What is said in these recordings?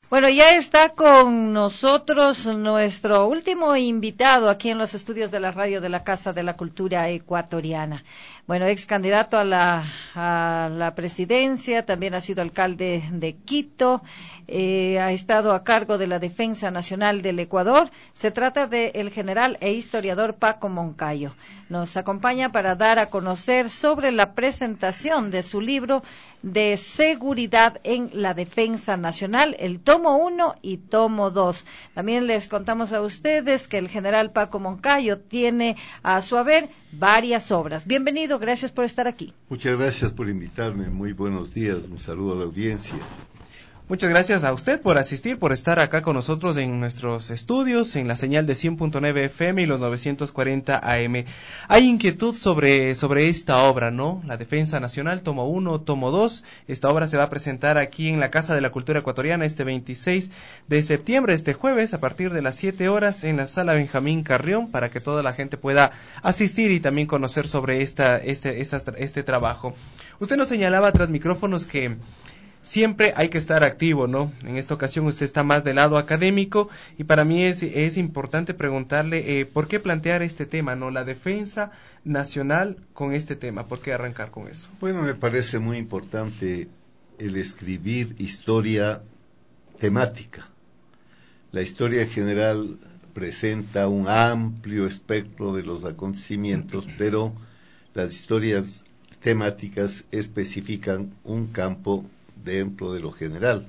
Bueno, ya está con nosotros nuestro último invitado aquí en los estudios de la radio de la Casa de la Cultura Ecuatoriana. Bueno, ex candidato a la presidencia, también ha sido alcalde de Quito, ha estado a cargo de la Defensa Nacional del Ecuador. Se trata del general e historiador Paco Moncayo. Nos acompaña para dar a conocer sobre la presentación de su libro de seguridad en la defensa nacional, el tomo 1 y tomo 2. También les contamos a ustedes que el general Paco Moncayo tiene a su haber varias obras. Bienvenido, gracias por estar aquí. Muchas gracias por invitarme, muy buenos días, un saludo a la audiencia. Muchas gracias a usted por asistir, por estar acá con nosotros en nuestros estudios, en la señal de 100.9 FM y los 940 AM. Hay inquietud sobre esta obra, ¿no? La Defensa Nacional, tomo 1, tomo 2. Esta obra se va a presentar aquí en la Casa de la Cultura Ecuatoriana este 26 de septiembre, este jueves, a partir de las 7 horas en la Sala Benjamín Carrión, para que toda la gente pueda asistir y también conocer sobre este trabajo. Usted nos señalaba tras micrófonos que siempre hay que estar activo, ¿no? En esta ocasión usted está más del lado académico y para mí es importante preguntarle ¿por qué plantear este tema, ¿no? La defensa nacional con este tema, ¿por qué arrancar con eso? Bueno, me parece muy importante el escribir historia temática. La historia general presenta un amplio espectro de los acontecimientos, pero las historias temáticas especifican un campo dentro de lo general.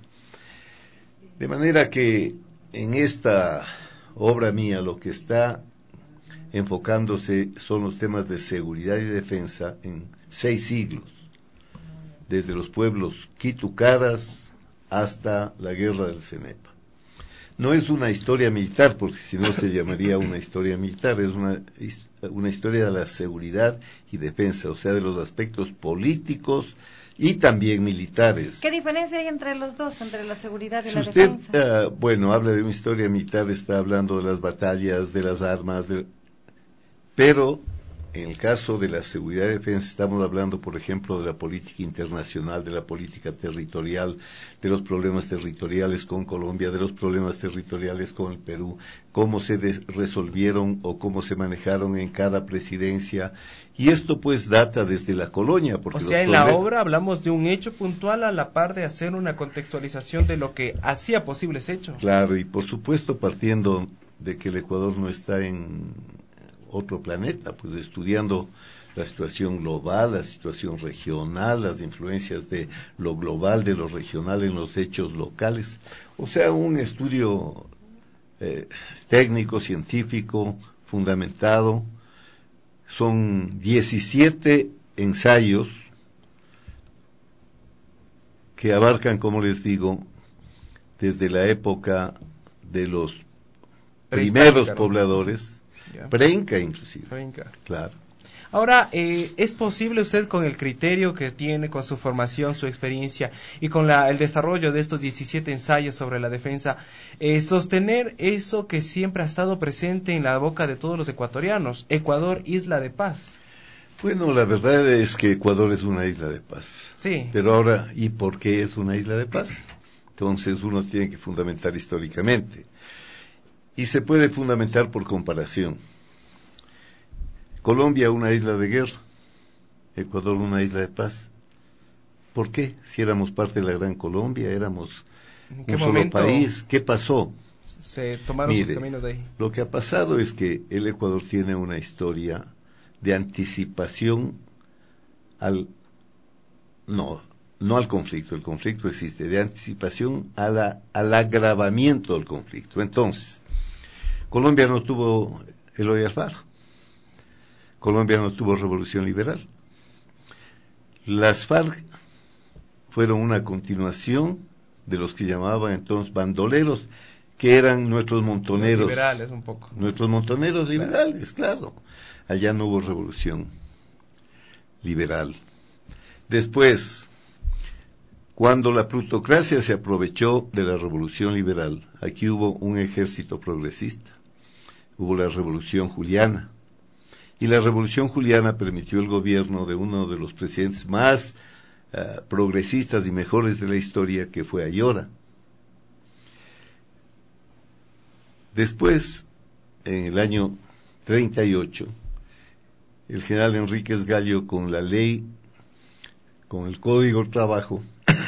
De manera que en esta obra mía lo que está enfocándose son los temas de seguridad y defensa en 6 siglos, desde los pueblos quitucaras hasta la guerra del Cenepa. No es una historia militar, porque si no se llamaría una historia militar, es una historia de la seguridad y defensa, o sea, de los aspectos políticos y también militares. ¿Qué diferencia hay entre los dos, entre la seguridad y la defensa? Habla de una historia militar, está hablando de las batallas, de las armas, pero en el caso de la seguridad y defensa estamos hablando, por ejemplo, de la política internacional, de la política territorial, de los problemas territoriales con Colombia, de los problemas territoriales con el Perú, cómo se resolvieron o cómo se manejaron en cada presidencia, y esto pues data desde la colonia. Porque o sea, en la obra hablamos de un hecho puntual a la par de hacer una contextualización de lo que hacía posible ese hecho. Claro, y por supuesto partiendo de que el Ecuador no está en otro planeta, pues estudiando la situación global, la situación regional, las influencias de lo global, de lo regional en los hechos locales. O sea, un estudio técnico, científico, fundamentado. Son 17 ensayos que abarcan, como les digo, desde la época de los primeros pobladores, Preinca inclusive. Preinca. Claro. Ahora, ¿es posible usted con el criterio que tiene, con su formación, su experiencia y con el desarrollo de estos 17 ensayos sobre la defensa, sostener eso que siempre ha estado presente en la boca de todos los ecuatorianos, Ecuador, isla de paz? Bueno, la verdad es que Ecuador es una isla de paz. Sí. Pero ahora, ¿y por qué es una isla de paz? Entonces uno tiene que fundamentar históricamente. Y se puede fundamentar por comparación. Colombia, una isla de guerra. Ecuador, una isla de paz. ¿Por qué? Si éramos parte de la Gran Colombia, éramos un solo país. ¿Qué pasó? Se tomaron sus caminos de ahí. Lo que ha pasado es que el Ecuador tiene una historia de anticipación no al conflicto, el conflicto existe, de anticipación al agravamiento del conflicto. Entonces, Colombia no tuvo Eloy Alfaro, Colombia no tuvo revolución liberal. Las FARC fueron una continuación de los que llamaban entonces bandoleros, que eran nuestros montoneros. Liberales un poco. Nuestros montoneros liberales, claro. Allá no hubo revolución liberal. Después, cuando la plutocracia se aprovechó de la revolución liberal, aquí hubo un ejército progresista. Hubo la revolución juliana. Y la revolución juliana permitió el gobierno de uno de los presidentes más progresistas y mejores de la historia, que fue Ayora. Después, en el año 38, el general Enríquez Gallo, con la ley, con el Código de Trabajo,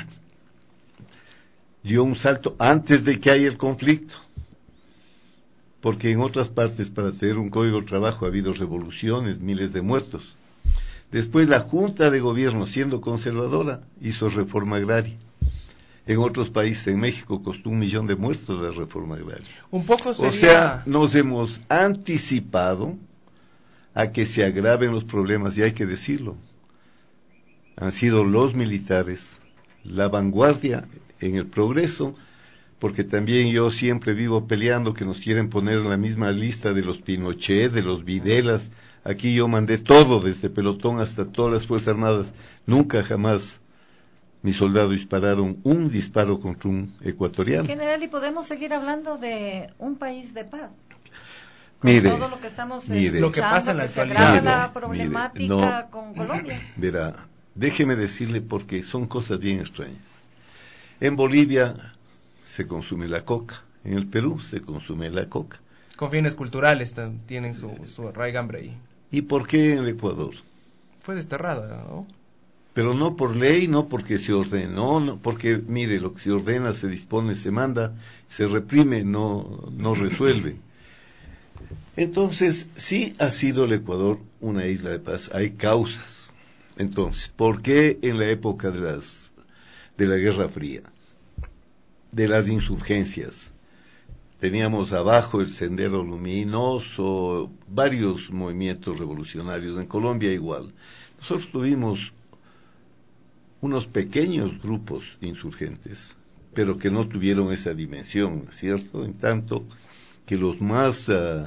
dio un salto antes de que haya el conflicto, porque en otras partes para tener un Código de Trabajo ha habido revoluciones, miles de muertos. Después la Junta de Gobierno, siendo conservadora, hizo reforma agraria. En otros países, en México, costó 1 millón de muertos la reforma agraria. Un poco sería... O sea, nos hemos anticipado a que se agraven los problemas, y hay que decirlo. Han sido los militares la vanguardia en el progreso, porque también yo siempre vivo peleando que nos quieren poner en la misma lista de los Pinochet, de los Videlas. Aquí yo mandé todo, desde pelotón hasta todas las Fuerzas Armadas. Nunca jamás mis soldados dispararon un disparo contra un ecuatoriano. General, ¿y podemos seguir hablando de un país de paz? Mire, todo lo que estamos lo que pasa en la que se actualidad. agrava la problemática con Colombia. Verá, déjeme decirle porque son cosas bien extrañas. En Bolivia se consume la coca, en el Perú se consume la coca. Con fines culturales tienen su raigambre ahí. ¿Y por qué en el Ecuador? Fue desterrada, ¿no? Pero no por ley, no porque se ordenó, no, porque mire, lo que se ordena, se dispone, se manda, se reprime, no resuelve. Entonces, sí ha sido el Ecuador una isla de paz, hay causas. Entonces, ¿por qué en la época de la Guerra Fría, de las insurgencias, teníamos abajo el Sendero Luminoso, varios movimientos revolucionarios, en Colombia igual? Nosotros tuvimos unos pequeños grupos insurgentes, pero que no tuvieron esa dimensión, ¿cierto? En tanto que los más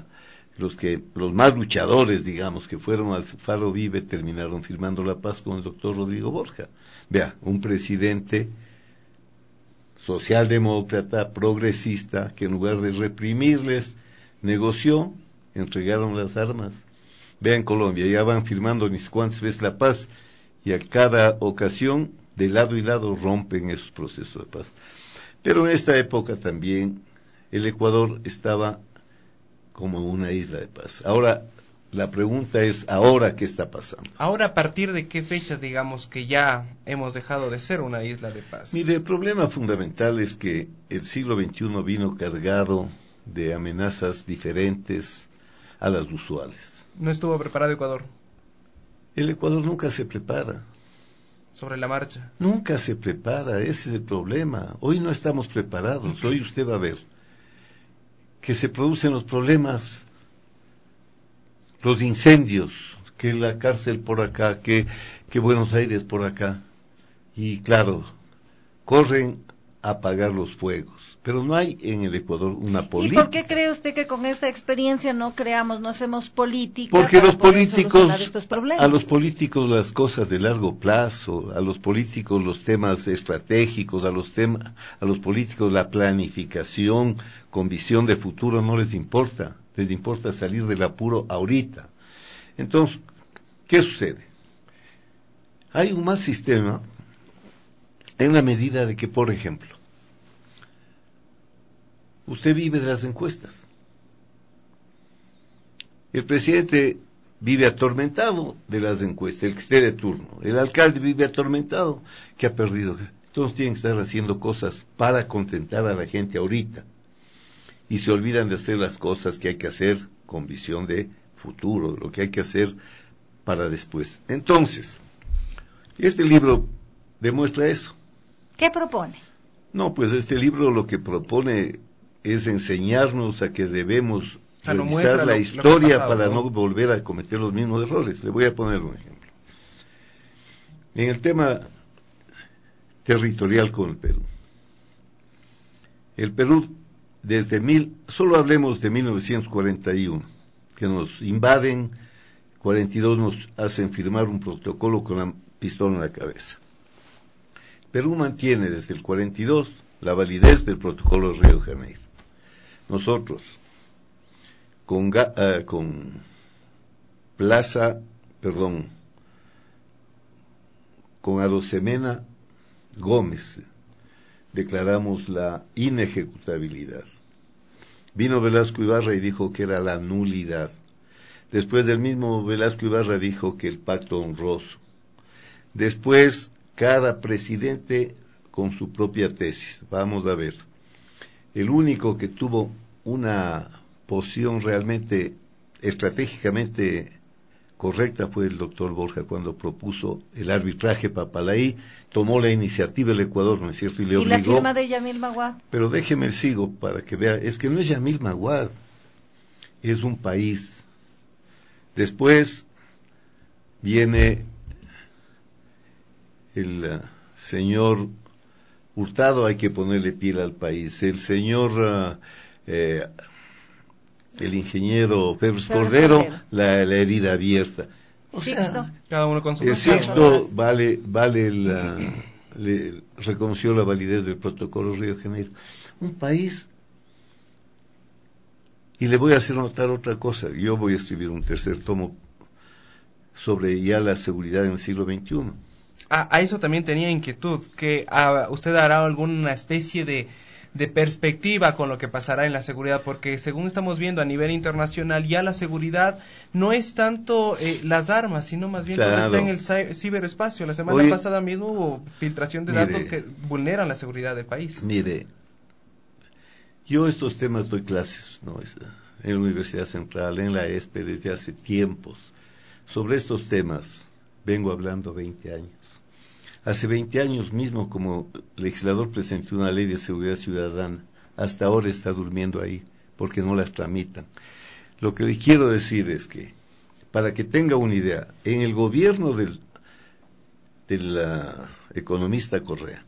luchadores, digamos, que fueron al Faro Vive, terminaron firmando la paz con el doctor Rodrigo Borja. Vea, un presidente socialdemócrata, progresista, que en lugar de reprimirles, negoció, entregaron las armas. Vea, en Colombia ya van firmando ni cuántas veces la paz, y a cada ocasión, de lado y lado, rompen esos procesos de paz. Pero en esta época también el Ecuador estaba como una isla de paz. Ahora, la pregunta es, ¿ahora qué está pasando? Ahora, ¿a partir de qué fecha, digamos, que ya hemos dejado de ser una isla de paz? Mire, el problema fundamental es que el siglo XXI vino cargado de amenazas diferentes a las usuales. ¿No estuvo preparado Ecuador? El Ecuador nunca se prepara. Sobre la marcha. Nunca se prepara, ese es el problema. Hoy no estamos preparados. Hoy usted va a ver que se producen los problemas, los incendios, que la cárcel por acá, que Buenos Aires por acá. Y claro, corren a apagar los fuegos. Pero no hay en el Ecuador una política. ¿Y por qué cree usted que con esa experiencia no hacemos política? Porque para los políticos, solucionar estos problemas? a los políticos las cosas de largo plazo, a los políticos los temas estratégicos, a los políticos la planificación con visión de futuro no les importa salir del apuro ahorita. Entonces, ¿qué sucede? Hay un mal sistema en la medida de que, por ejemplo, usted vive de las encuestas. El presidente vive atormentado de las encuestas, el que esté de turno. El alcalde vive atormentado, que ha perdido. Todos tienen que estar haciendo cosas para contentar a la gente ahorita. Y se olvidan de hacer las cosas que hay que hacer con visión de futuro, lo que hay que hacer para después. Entonces, este libro demuestra eso. ¿Qué propone? No, pues este libro lo que propone es enseñarnos a que debemos revisar la historia para no volver a cometer los mismos errores. Le voy a poner un ejemplo. En el tema territorial con el Perú. El Perú, solo hablemos de 1941, que nos invaden, 42 nos hacen firmar un protocolo con la pistola en la cabeza. Perú mantiene desde el 42 la validez del protocolo de Río de Janeiro. Nosotros, con Arosemena Gómez, declaramos la inejecutabilidad. Vino Velasco Ibarra y dijo que era la nulidad. Después del mismo Velasco Ibarra dijo que el pacto honroso. Después, cada presidente con su propia tesis. Vamos a ver. El único que tuvo una posición realmente estratégicamente correcta fue el doctor Borja cuando propuso el arbitraje Papalaí, tomó la iniciativa el Ecuador, ¿no es cierto? Y le obligó. ¿Y la firma de Yamil Maguad? Pero déjeme el sigo para que vea, es que no es Yamil Maguad, es un país. Después viene el señor Hurtado, hay que ponerle pila al país. El señor, el ingeniero Febres Cordero, la herida abierta. O Sixto. sea, Cada uno con su el Sixto le reconoció la validez del protocolo Río de Janeiro. Un país. Y le voy a hacer notar otra cosa. Yo voy a escribir un tercer tomo sobre ya la seguridad en el siglo XXI. A eso también tenía inquietud, que usted hará alguna especie de perspectiva con lo que pasará en la seguridad, porque según estamos viendo a nivel internacional, ya la seguridad no es tanto las armas, sino más bien todo está en el ciberespacio. La semana pasada mismo hubo filtración de datos que vulneran la seguridad del país. Mire, yo estos temas doy clases, ¿no? En la Universidad Central, en la ESPE, desde hace tiempos. Sobre estos temas vengo hablando 20 años. Hace 20 años mismo, como legislador, presenté una ley de seguridad ciudadana. Hasta ahora está durmiendo ahí, porque no las tramitan. Lo que le quiero decir es que, para que tenga una idea, en el gobierno del economista Correa,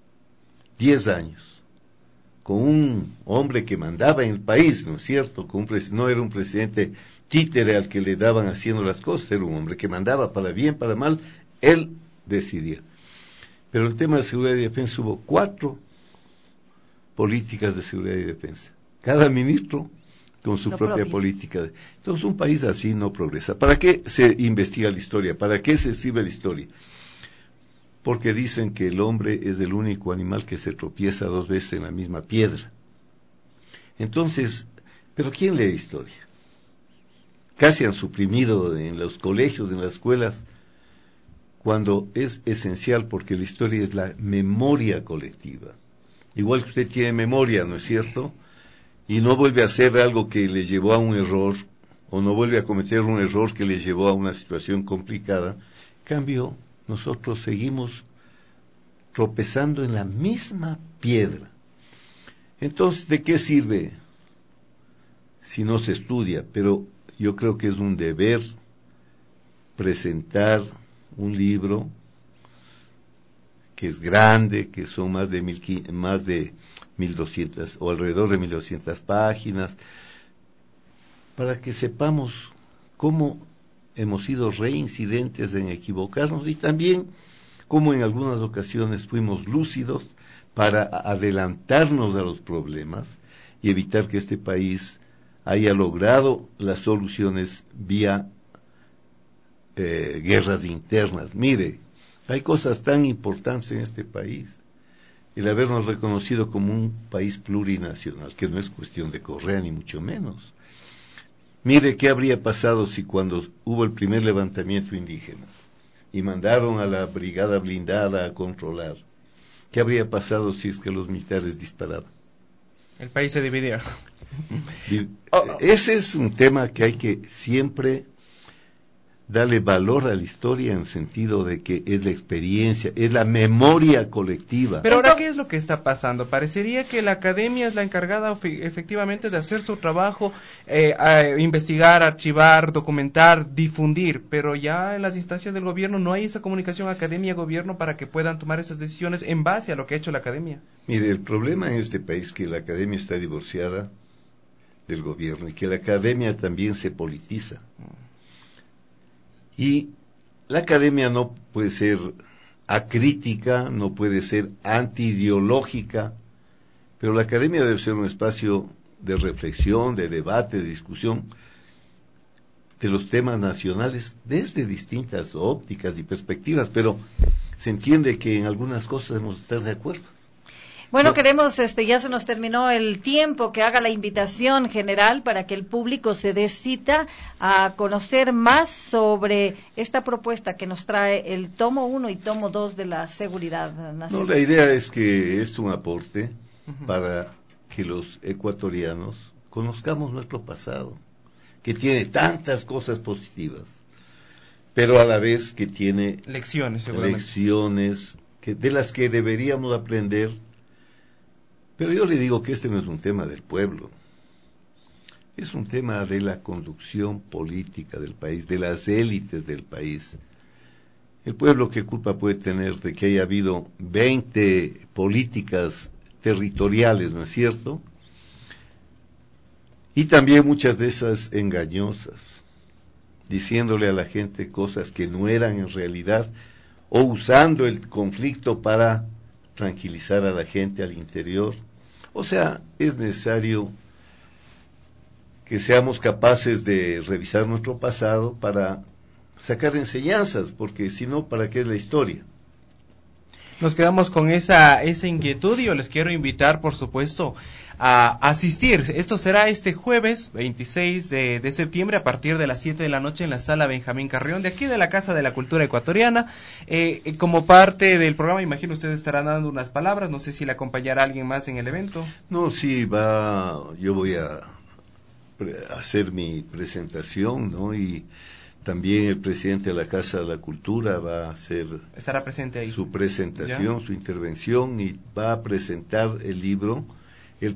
10 años, con un hombre que mandaba en el país, ¿no es cierto? No era un presidente títere al que le daban haciendo las cosas, era un hombre que mandaba para bien, para mal, él decidía. Pero en el tema de seguridad y defensa hubo 4 políticas de seguridad y defensa. Cada ministro con su propia política. Entonces un país así no progresa. ¿Para qué se investiga la historia? ¿Para qué se escribe la historia? Porque dicen que el hombre es el único animal que se tropieza 2 veces en la misma piedra. Entonces, ¿pero quién lee historia? Casi han suprimido en los colegios, en las escuelas, cuando es esencial, porque la historia es la memoria colectiva. Igual que usted tiene memoria, ¿no es cierto? Y no vuelve a hacer algo que le llevó a un error, o no vuelve a cometer un error que le llevó a una situación complicada. En cambio, nosotros seguimos tropezando en la misma piedra. Entonces, ¿de qué sirve si no se estudia? Pero yo creo que es un deber presentar un libro que es grande, que son más de 1.200 o alrededor de 1.200 páginas, para que sepamos cómo hemos sido reincidentes en equivocarnos y también cómo en algunas ocasiones fuimos lúcidos para adelantarnos a los problemas y evitar que este país haya logrado las soluciones vía guerras internas. Mire, hay cosas tan importantes en este país. El habernos reconocido como un país plurinacional, que no es cuestión de Correa ni mucho menos. Mire qué habría pasado si cuando hubo el primer levantamiento indígena y mandaron a la brigada blindada a controlar, ¿qué habría pasado si es que los militares disparaban? El país se dividía. Ese es un tema que hay que siempre darle valor a la historia en el sentido de que es la experiencia, es la memoria colectiva. Pero ahora, ¿qué es lo que está pasando? Parecería que la academia es la encargada efectivamente de hacer su trabajo, investigar, archivar, documentar, difundir, pero ya en las instancias del gobierno no hay esa comunicación academia-gobierno para que puedan tomar esas decisiones en base a lo que ha hecho la academia. Mire, el problema en este país es que la academia está divorciada del gobierno y que la academia también se politiza. Y la academia no puede ser acrítica, no puede ser antiideológica, pero la academia debe ser un espacio de reflexión, de debate, de discusión de los temas nacionales desde distintas ópticas y perspectivas, pero se entiende que en algunas cosas debemos estar de acuerdo. Bueno, queremos, ya se nos terminó el tiempo, que haga la invitación general para que el público se dé cita a conocer más sobre esta propuesta que nos trae el tomo 1 y tomo 2 de la seguridad nacional. No, la idea es que es un aporte para que los ecuatorianos conozcamos nuestro pasado, que tiene tantas cosas positivas, pero a la vez que tiene lecciones, seguramente. Lecciones de las que deberíamos aprender. Pero yo le digo que este no es un tema del pueblo, es un tema de la conducción política del país, de las élites del país. El pueblo, ¿qué culpa puede tener de que haya habido 20 políticas territoriales, no es cierto? Y también muchas de esas engañosas, diciéndole a la gente cosas que no eran en realidad, o usando el conflicto para tranquilizar a la gente al interior. O sea, es necesario que seamos capaces de revisar nuestro pasado para sacar enseñanzas, porque si no, ¿para qué es la historia? Nos quedamos con esa inquietud y yo les quiero invitar, por supuesto, a asistir. Esto será este jueves 26 de septiembre a partir de las 7 de la noche en la sala Benjamín Carrión, de aquí de la Casa de la Cultura Ecuatoriana. Como parte del programa, imagino ustedes estarán dando unas palabras, no sé si le acompañará alguien más en el evento. No, sí, yo voy a hacer mi presentación, ¿no? Y también el presidente de la Casa de la Cultura va a hacer estará presente ahí su presentación, ¿ya? Su intervención, y va a presentar el libro el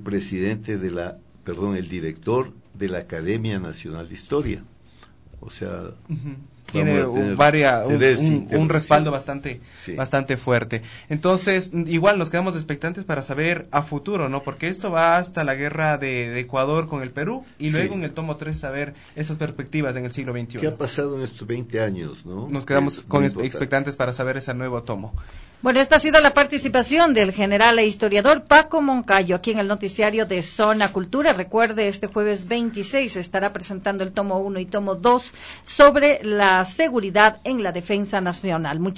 director de la Academia Nacional de Historia. O sea, tiene un respaldo bastante fuerte. Entonces, igual nos quedamos expectantes para saber a futuro, ¿no? Porque esto va hasta la guerra de Ecuador con el Perú, y luego en el tomo 3 saber esas perspectivas en el siglo XXI. ¿Qué ha pasado en estos 20 años, no? Nos quedamos expectantes para saber ese nuevo tomo. Bueno, esta ha sido la participación del general e historiador Paco Moncayo aquí en el noticiario de Zona Cultura. Recuerde, este jueves 26 estará presentando el tomo 1 y tomo 2 sobre la seguridad en la defensa nacional.